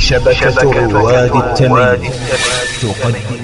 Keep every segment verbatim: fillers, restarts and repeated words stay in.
شبكة رواد التميم تقدم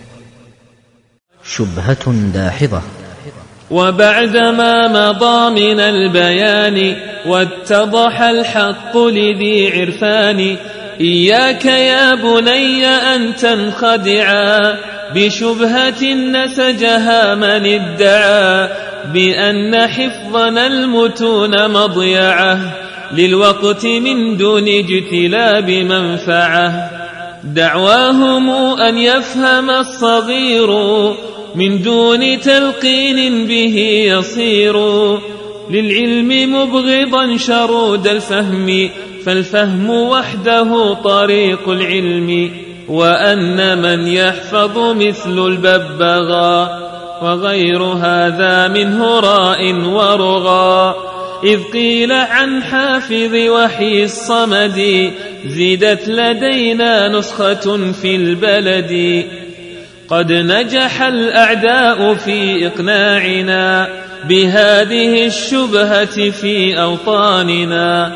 شبهة داحضة. وبعدما مضى من البيان واتضح الحق لذي عرفان، إياك يا بني أن تنخدعا بشبهة نسجها من ادعى بأن حفظنا المتون مضيعه للوقت من دون اجتلاب منفعه. دعواهم أن يفهم الصغير من دون تلقين به يصير للعلم مبغضا شرود الفهم، فالفهم وحده طريق العلم. وأن من يحفظ مثل الببغاء وغير هذا منه راء ورغى. إذ قيل عن حافظ وحي الصمد زيدت لدينا نسخة في البلد. قد نجح الأعداء في إقناعنا بهذه الشبهة في أوطاننا،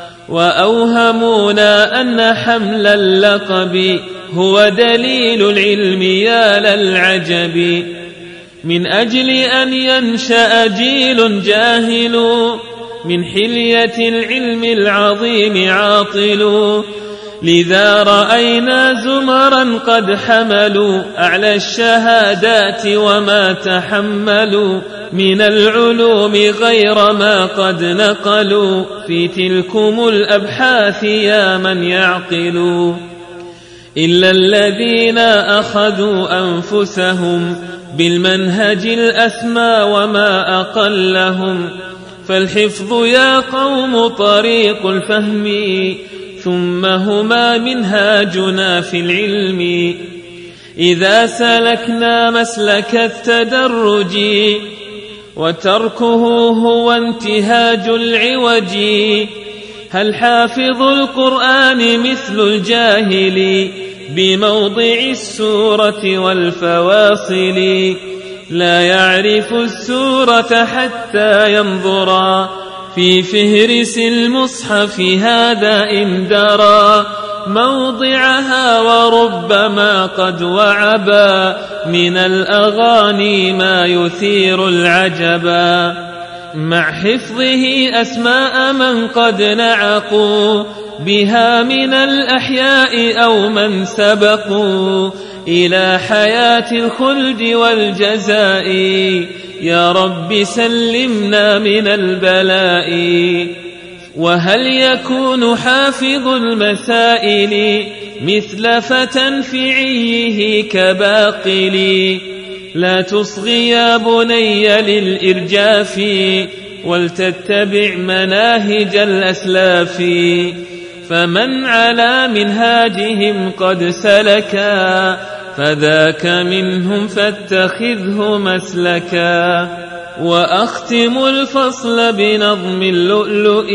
وأوهمونا أن حمل اللقب هو دليل العلم يا للعجب. من أجل أن ينشأ جيل جاهل من حلية العلم العظيم عاطل، لذا رأينا زمرا قد حملوا أعلى الشهادات وما تحملوا من العلوم غير ما قد نقلوا في تلكم الأبحاث يا من يعقلوا. إلا الذين أخذوا أنفسهم بالمنهج الأسمى وما أقلهم، فالحفظ يا قوم طريق الفهم ثم هما منهاجنا في العلم. إذا سلكنا مسلك التدرج وتركه هو انتهاج العوج، هل حافظ القرآن مثل الجاهل بموضع السورة والفواصل؟ لا يعرف السورة حتى ينظرا في فهرس المصحف هذا إن درى موضعها، وربما قد وعبا من الأغاني ما يثير العجبا. مع حفظه أسماء من قد نعقوا بها من الأحياء أو من سبقوا إلى حياة الخلد والجزاء. يا رب سلمنا من البلاء. وهل يكون حافظ المسائل مثل فتى في عيه كباقل؟ لا تصغي يا بني للإرجاف ولتتبع مناهج الأسلاف، فمن على منهاجهم قد سلكا فذاك منهم فاتخذه مسلكا. وأختم الفصل بنظم اللؤلؤ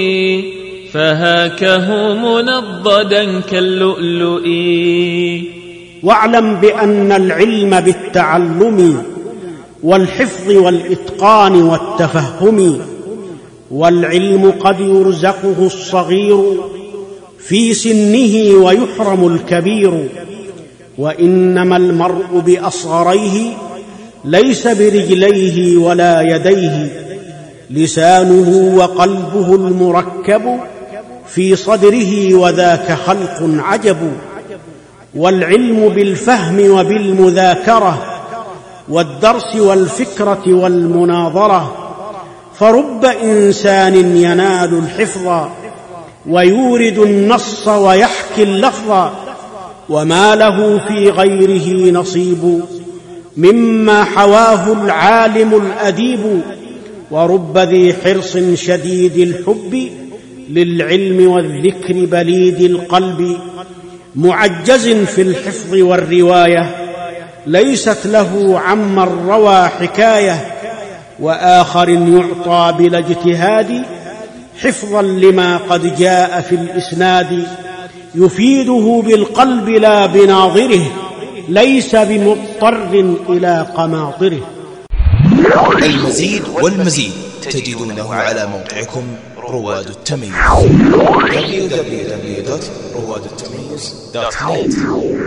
فهاكه منضدا كاللؤلؤ. واعلم بأن العلم بالتعلم والحفظ والإتقان والتفهم، والعلم قد يرزقه الصغير في سنه ويحرم الكبير. وإنما المرء بأصغريه ليس برجليه ولا يديه، لسانه وقلبه المركب في صدره وذاك خلق عجب. والعلم بالفهم وبالمذاكرة والدرس والفكرة والمناظرة، فرب إنسان ينال الحفظ ويورد النص ويحكي اللفظ، وما له في غيره نصيب مما حواه العالم الأديب. ورب ذي حرص شديد الحب للعلم والذكر بليد القلب، معجز في الحفظ والرواية ليست له عمن روى حكاية. وآخر يعطى بلا اجتهاد حفظا لما قد جاء في الإسناد، يفيده بالقلب لا بناظره، ليس بمضطر إلى قماطره. المزيد والمزيد تجدونه على موقعكم رواد التميز دبليو دبليو دبليو دوت رواد التميز دوت نت.